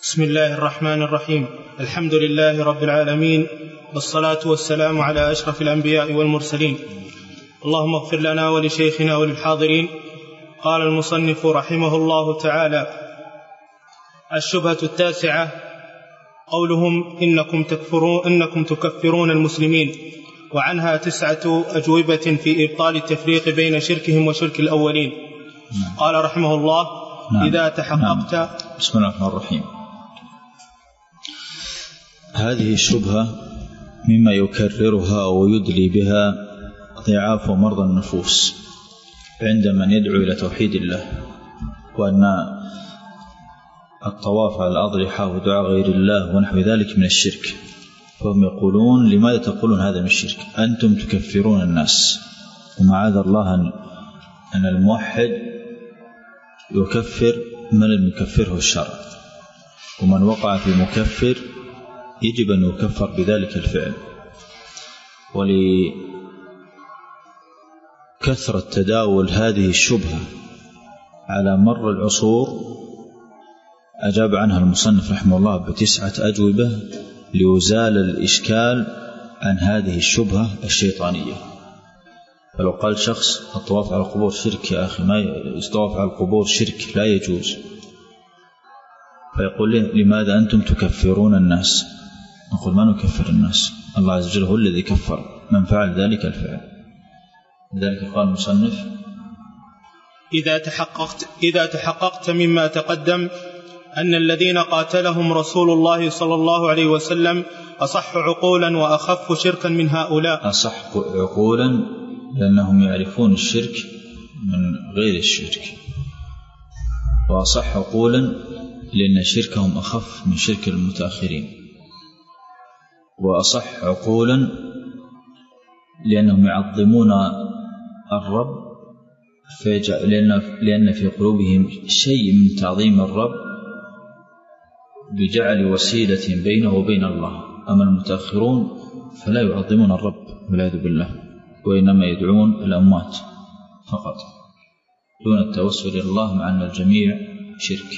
بسم الله الرحمن الرحيم. الحمد لله رب العالمين، والصلاة والسلام على أشرف الأنبياء والمرسلين. اللهم اغفر لنا ولشيخنا وللحاضرين. قال المصنف رحمه الله تعالى: الشبهة التاسعة قولهم إنكم تكفرون المسلمين، وعنها 9 أجوبة في إبطال التفريق بين شركهم وشرك الأولين. قال رحمه الله: إذا تحققت. بسم الله الرحمن الرحيم. هذه الشبهة مما يكررها ويدلي بها ضعاف ومرضى النفوس عند من يدعو إلى توحيد الله، وأن الطواف على الأضرحة ودعاء غير الله ونحو ذلك من الشرك. فهم يقولون: لماذا تقولون هذا من الشرك؟ أنتم تكفرون الناس. ومعاذ الله أن الموحد يكفر من لم يكفره الشرع، ومن وقع في مكفر يجب أن يكفر بذلك الفعل. ولكثرة تداول هذه الشبهة على مر العصور أجاب عنها المصنف رحمه الله ب9 أجوبة ليزال الإشكال عن هذه الشبهة الشيطانية. فلو قال شخص: الطواف على القبور شرك، يا أخي ما يطوف على القبور شرك، لا يجوز، فيقول له: لماذا أنتم تكفرون الناس؟ نقول: ما نكفر الناس، الله عز وجل هو الذي كفر من فعل ذلك الفعل. لذلك قال المصنف: إذا تحققت مما تقدم أن الذين قاتلهم رسول الله صلى الله عليه وسلم أصح عقولا وأخف شركا من هؤلاء. أصح عقولا لأنهم يعرفون الشرك من غير الشرك، وأصح عقولا لأن شركهم أخف من شرك المتأخرين، وأصح عقولا لأنهم يعظمون الرب، لأن في قلوبهم شيء من تعظيم الرب بجعل وسيلة بينه وبين الله. أما المتأخرون فلا يعظمون الرب والعياذ بالله، وإنما يدعون الأموات فقط دون التوسل إلى الله، مع أن الجميع شرك.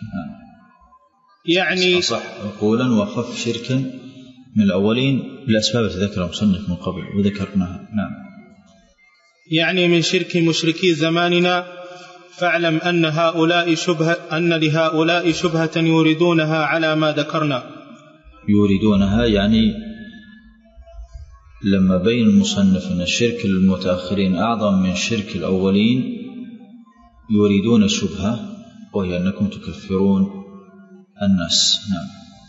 يعني أصح عقولا وأخف شركا من الأولين بالأسباب التي ذكرها المصنف من قبل وذكرناها. نعم. يعني من شرك مشركي زماننا، فاعلم أن لهؤلاء شبهة يريدونها على ما ذكرنا. يريدونها يعني لما بين المصنف أن الشرك المتأخرين أعظم من شرك الأولين، يريدون شبهة، وهي أنكم تكفرون الناس. نعم.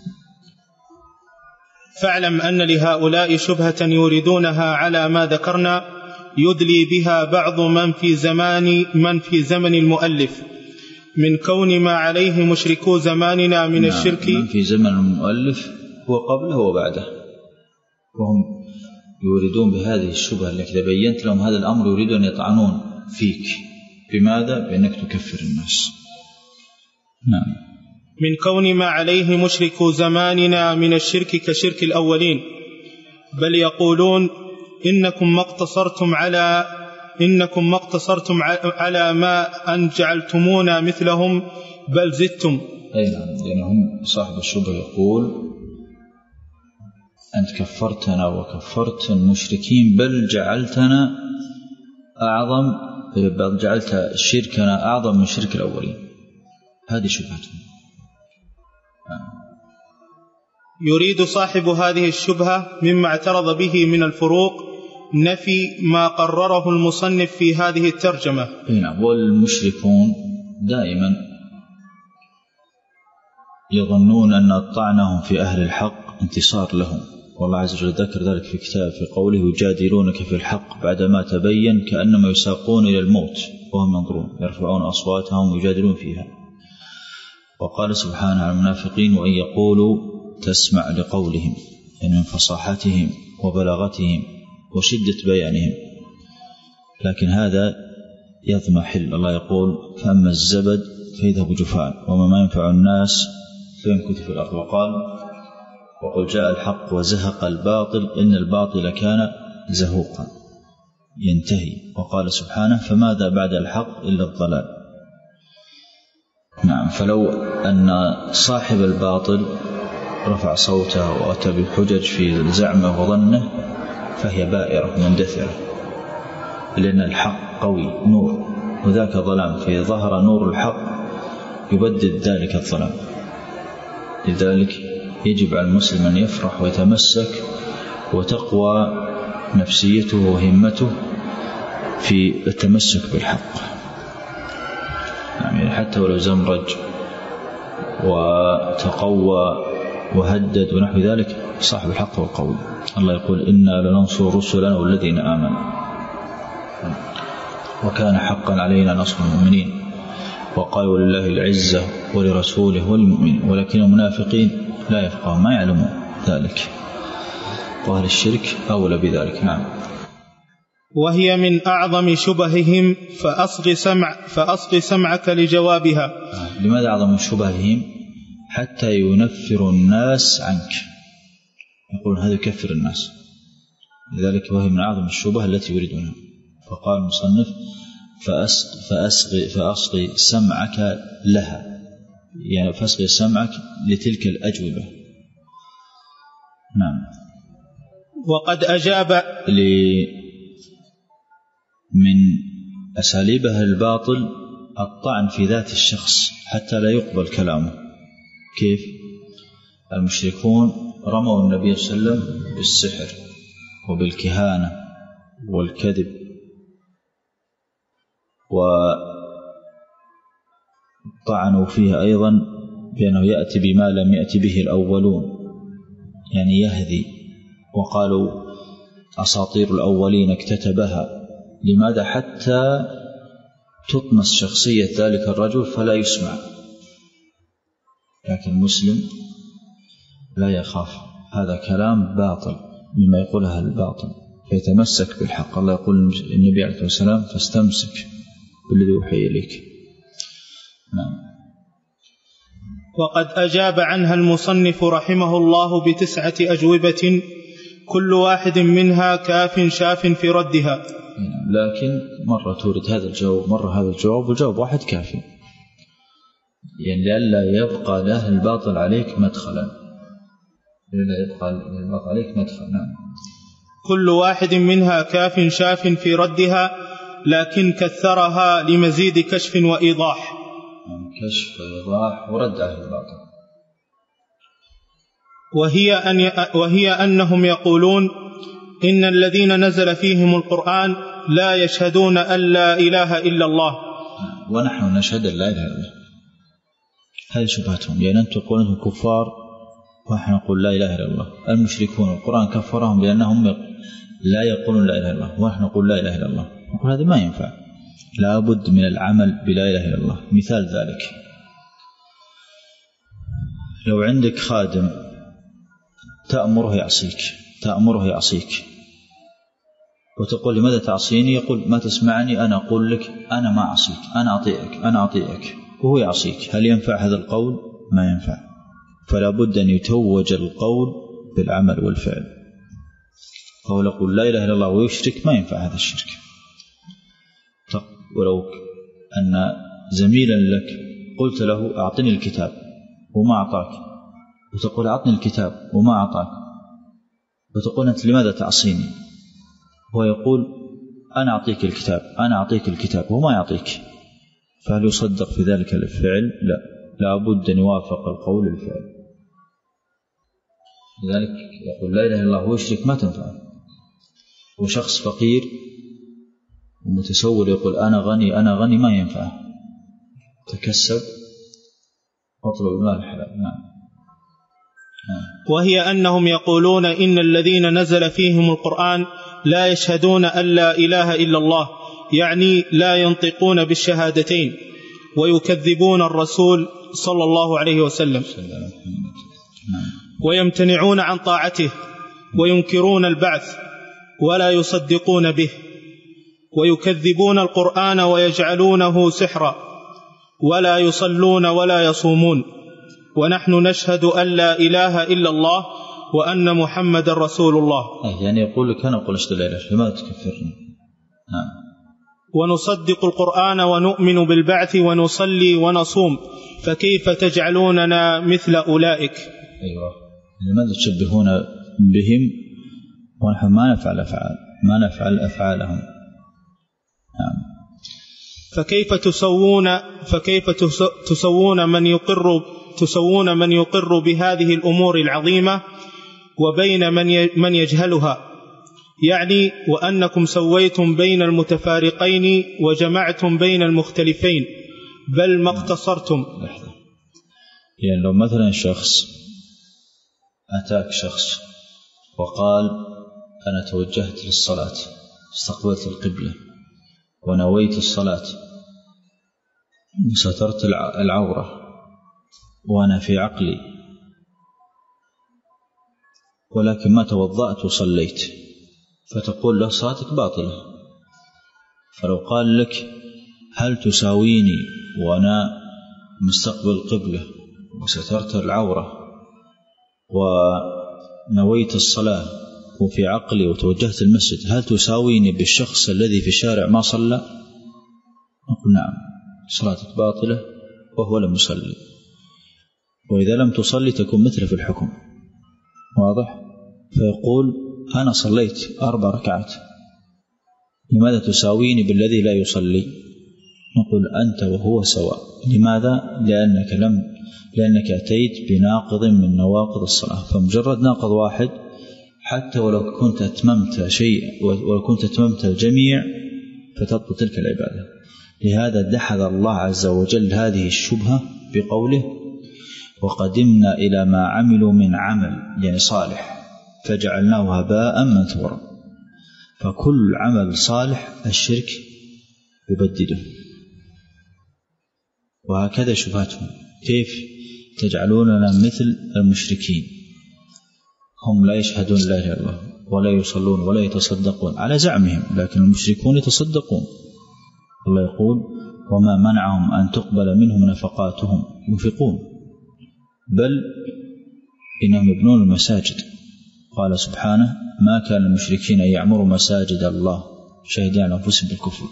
فاعلم أن لهؤلاء شبهة يريدونها على ما ذكرنا، يدلي بها بعض من في زمن المؤلف من كون ما عليه مشركو زماننا من الشرك. من في زمن المؤلف وقبله وبعده، وهم يريدون بهذه الشبهة التي بينت لهم هذا الأمر، يريدون أن يطعنون فيك. بماذا؟ بأنك تكفر الناس. نعم. من كون ما عليه مشركو زماننا من الشرك كشرك الأولين، بل يقولون إنكم ما اقتصرتم على ما أن جعلتمونا مثلهم، بل زدتم. أي نعم، لأنهم صاحب الشبهة يقول: أنت كفرتنا وكفرت المشركين، بل جعلت شركنا أعظم من شرك الأولين. هذه شبهتهم. يريد صاحب هذه الشبهة مما اعترض به من الفروق نفي ما قرره المصنف في هذه الترجمة. نعم. والمشركون دائما يظنون أن طعنهم في أهل الحق انتصار لهم، والله عز وجل ذكر ذلك في كتاب في قوله: يجادلونك في الحق بعدما تبين كأنما يساقون إلى الموت وهم ينظرون، يرفعون أصواتهم ويجادلون فيها. وقال سبحانه عن المنافقين: وإن يقولوا تسمع لقولهم، يعني من فصاحتهم وبلاغتهم وشدة بيانهم، لكن هذا يضمحل. الله يقول: فأما الزبد فيذهب جفاء وما ما ينفع الناس فيمكث في الأرض. وقل جاء الحق وزهق الباطل إن الباطل كان زهوقا، ينتهي. وقال سبحانه: فماذا بعد الحق إلا الضلال. نعم. فلو أن صاحب الباطل رفع صوته وأتى بالحجج في زعمه وظنه فهي بائرة مندثرة، لأن الحق قوي نور وذاك ظلام، في ظهر نور الحق يبدد ذلك الظلام. لذلك يجب على المسلم أن يفرح ويتمسك وتقوى نفسيته وهمته في التمسك بالحق، يعني حتى ولو زمرج وتقوى وهدد ونحو ذلك، صاحب الحق والقول. الله يقول إنا لننصر رسلنا والذين آمنوا وكان حقا علينا نصر المؤمنين، وقالوا لله العزة ولرسوله والمؤمنين ولكن المنافقين لا يفقهون ما يعلمون ذلك، وأهل الشرك أولى بذلك. نعم. وهي من أعظم شبههم فأصغ سمعك لجوابها. لماذا أعظم شبههم؟ حتى ينفر الناس عنك، يقول هذا يكفر الناس، لذلك وهي من أعظم الشبه التي يريدونها. فقال المصنف فأصغي سمعك لها، يعني فأصغي سمعك لتلك الأجوبة. نعم. وقد أجاب من أساليبها الباطل الطعن في ذات الشخص حتى لا يقبل كلامه. كيف؟ المشركون رموا النبي صلى الله عليه وسلم بالسحر وبالكهانة والكذب، وطعنوا فيه أيضا بأنه يأتي بما لم يأتي به الأولون، يعني يهذي، وقالوا أساطير الأولين اكتتبها. لماذا؟ حتى تطمس شخصية ذلك الرجل فلا يسمع. لكن المسلم لا يخاف، هذا كلام باطل مما يقولها الباطل، فيتمسك بالحق. الله يقول النبي عليه الصلاة والسلام فاستمسك بالذي أوحي إليك. نعم. وقد أجاب عنها المصنف رحمه الله ب9 أجوبة كل واحد منها كاف شاف في ردها. لكن مرة تورد هذا الجواب مرة هذا الجواب، والجواب واحد كافي، يعني لئلا يبقى له الباطل عليك مدخلا، نعم. كل واحد منها كاف شاف في ردها، لكن كثرها لمزيد كشف وإيضاح. كشف وإيضاح ورد على الباطل. وهي أنهم يقولون إن الذين نزل فيهم القرآن لا يشهدون أن لا إله إلا الله، ونحن نشهد أن لا إله إلا الله. هذه شبهتهم، يعني أنتم تقولون أنهم كفار ونحن نقول لا إله إلا الله. المشركون القرآن كفرهم لأنهم لا يقولون لا إله إلا الله، ونحن نقول لا إله إلا الله. نقول هذا ما ينفع، لا بد من العمل بلا إله إلا الله. مثال ذلك لو عندك خادم تأمره يعصيك وتقول لماذا تعصيني؟ يقول ما تسمعني، أنا أقول لك أنا ما أعصيك، أنا أطيعك وهو يعصيك. هل ينفع هذا القول؟ ما ينفع. فلا بد أن يتوج القول بالعمل والفعل. فهو يقول لا إله إلا الله ويشرك، ما ينفع هذا الشرك. ولو أن زميلا لك قلت له أعطني الكتاب وما أعطاك، وتقول أعطني الكتاب وما أعطاك، وتقول أنت لماذا تعصيني؟ هو يقول أنا أعطيك الكتاب وما يعطيك، فهل يصدق في ذلك الفعل؟ لا بد أن يوافق القول الفعل. لذلك يقول لا إله إلا الله ويشرك ما تنفع. وشخص فقير ومتسول يقول أنا غني ما ينفع، تكسب واطلب المال الحلال. نعم. وهي أنهم يقولون إن الذين نزل فيهم القرآن لا يشهدون أن لا إله إلا الله، يعني لا ينطقون بالشهادتين، ويكذبون الرسول صلى الله عليه وسلم، ويمتنعون عن طاعته، وينكرون البعث ولا يصدقون به، ويكذبون القرآن ويجعلونه سحرا، ولا يصلون ولا يصومون. ونحن نشهد أن لا إله إلا الله وأن محمد رسول الله. يعني يقول لك أنا أقول أشهد لا إله إلا الله، لماذا تكفرني؟ ونصدق القرآن ونؤمن بالبعث ونصلي ونصوم، فكيف تجعلوننا مثل أولئك؟ أيوة، لماذا تشبهون بهم ونحن ما نفعل أفعالهم؟ نعم. فكيف تسوون من يقر بهذه الأمور العظيمة وبين من يجهلها؟ يعني وأنكم سويتم بين المتفارقين وجمعتم بين المختلفين، بل ما اقتصرتم. يعني لو مثلا أتاك شخص وقال أنا توجهت للصلاة، استقبلت القبلة ونويت الصلاة وسترت العورة وأنا في عقلي، ولكن ما توضأت وصليت، فتقول له صلاتك باطلة. فلو قال لك هل تساويني وأنا مستقبل القبلة وسترت العورة ونويت الصلاة وفي عقلي وتوجهت المسجد، هل تساويني بالشخص الذي في الشارع ما صلى؟ نقول نعم، صلاتك باطلة وهو لم يصلي، وإذا لم تصلي تكون مثل في الحكم. واضح؟ فيقول أنا صليت 4 ركعات، لماذا تساويني بالذي لا يصلي؟ نقول أنت وهو سواء. لماذا؟ لأنك أتيت بناقض من نواقض الصلاة، فمجرد ناقض واحد حتى ولو كنت أتممت شيء ولو كنت أتممت الجميع فتبطل تلك العبادة. لهذا دحض الله عز وجل هذه الشبهة بقوله وقدمنا إلى ما عملوا من عمل، يعني صالح، فجعلناه هباء منثورا. فكل عمل صالح الشرك يبدده. وهكذا شبهتهم، كيف تجعلوننا مثل المشركين؟ هم لا يشهدون لا إله إلا الله ولا يصلون ولا يتصدقون على زعمهم، لكن المشركون يتصدقون. الله يقول وما منعهم أن تقبل منهم نفقاتهم، ينفقون، بل إنهم يبنون المساجد. قال سبحانه ما كان المشركين أن يعمروا مساجد الله شهدوا على أنفسهم بالكفر،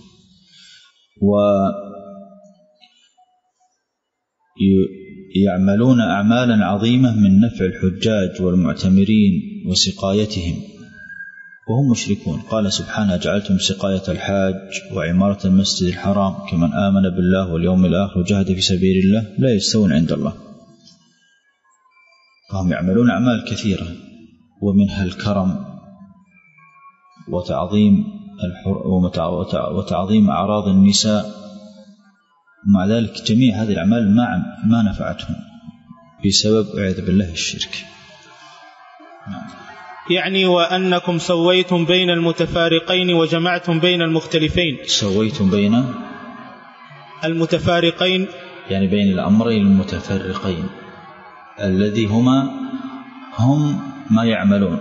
ويعملون أعمالا عظيمة من نفع الحجاج والمعتمرين وسقايتهم وهم مشركون. قال سبحانه جعلتم سقاية الحاج وعمارة المسجد الحرام كمن آمن بالله واليوم الآخر وجاهد في سبيل الله لا يستوون عند الله. فهم يعملون أعمال كثيرة، ومنها الكرم وتعظيم أعراض النساء، ومع ذلك جميع هذه الأعمال ما نفعتهم بسبب أعوذ بالله الشرك. يعني وأنكم سويتم بين المتفارقين وجمعتم بين المختلفين. سويتم بين المتفارقين يعني بين الأمرين المتفرقين الذي هم ما يعملون،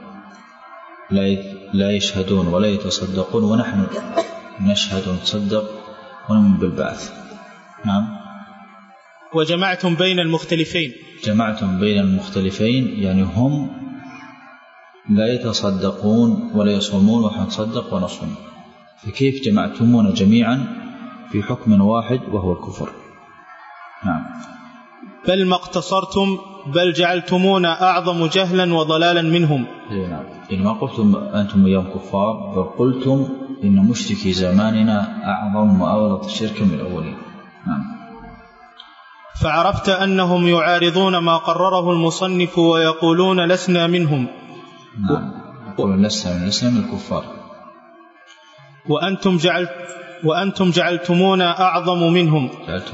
لا يشهدون ولا يتصدقون، ونحن نشهد ونتصدق ونؤمن بالبعث. نعم. وجمعتم بين المختلفين. جمعتم بين المختلفين يعني هم لا يتصدقون ولا يصومون ونحن نتصدق ونصوم، فكيف جمعتمون جميعا في حكم واحد وهو الكفر؟ نعم. بل ما اقتصرتم بل جعلتمونا أعظم جهلا وضلالا منهم. نعم. يعني ما قلتم أنتم اليوم كفار، بل قلتم إن مشركي زماننا أعظم وأغلط شركا من الأولين. نعم. فعرفت أنهم يعارضون ما قرره المصنف ويقولون لسنا منهم. نعم. يقولون لسنا من الكفار. وأنتم جعلتمونا أعظم منهم.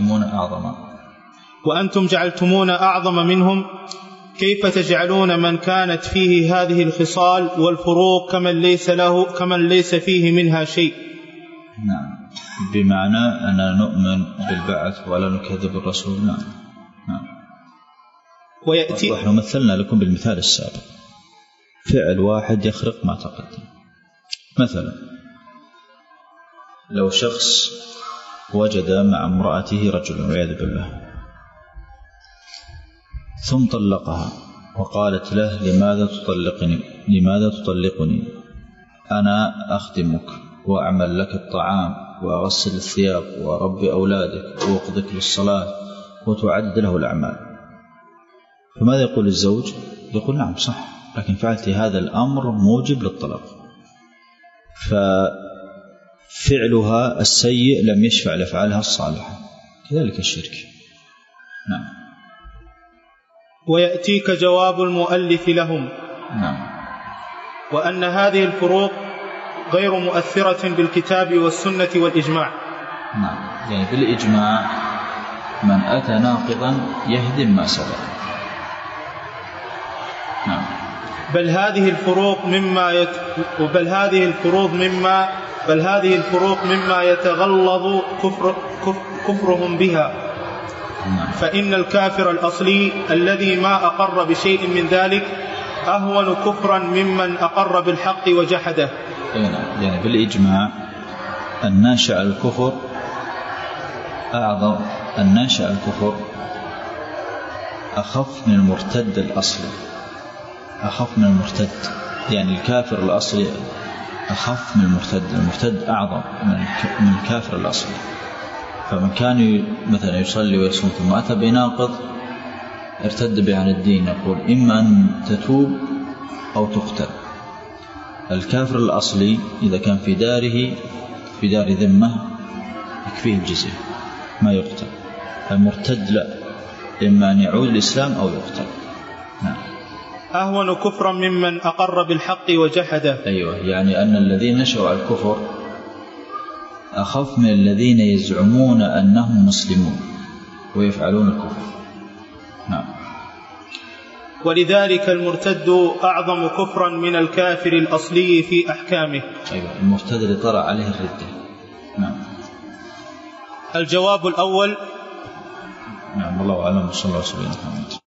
وأنتم جعلتمونا أعظم منهم. كيف تجعلون من كانت فيه هذه الخصال والفروق كمن ليس فيه منها شيء؟ نعم. بمعنى أننا نؤمن بالبعث ولا نكذب الرسول. نعم. ونحن مثلنا لكم بالمثال السابق، فعل واحد يخرق ما تقدم. مثلا لو شخص وجد مع امرأته رجل والعياذ بالله ثم طلقها وقالت له لماذا تطلقني؟ أنا أخدمك وأعمل لك الطعام وغسل الثياب وربي أولادك ووقظك للصلاة وتعد له الأعمال. فماذا يقول الزوج؟ يقول نعم صح، لكن فعلت هذا الأمر موجب للطلاق، ففعلها السيء لم يشفع لأفعالها الصالحة. كذلك الشرك. نعم. ويأتيك جواب المؤلف لهم. نعم. وأن هذه الفروق غير مؤثرة بالكتاب والسنة والإجماع. نعم، يعني بالإجماع من أتى ناقضا يهدم ما سبق. نعم. بل هذه الفروق مما يتغلظ كفرهم بها. نعم. فإن الكافر الأصلي الذي ما أقر بشيء من ذلك أهون كفرا ممن أقر بالحق وجحده. يعني بالإجماع الناشئ الكفر أعظم، الناشئ الكفر أخف من المرتد الأصلي، أخف من المرتد، يعني الكافر الأصلي أخف من المرتد، المرتد أعظم من الكافر الأصلي. فمن كان مثلا يصلي ويصوم ثم أتى بناقض ارتد به عن الدين، يقول إما أن تتوب أو تقتل. الكافر الأصلي إذا كان في داره في دار ذمة يكفيه الجزية ما يقتل. المرتد لا، إما أن يعود الإسلام أو يقتل. نعم. أهون كفرا ممن أقر بالحق وجحده. أيوة، يعني أن الذين نشأوا على الكفر أخف من الذين يزعمون أنهم مسلمون ويفعلون الكفر. نعم. ولذلك المرتد أعظم كفرا من الكافر الأصلي في أحكامه. أيوة، المرتد اللي طرأ عليه الردة. نعم. الجواب الأول. نعم، الله أعلم. صلى الله عليه وسلم.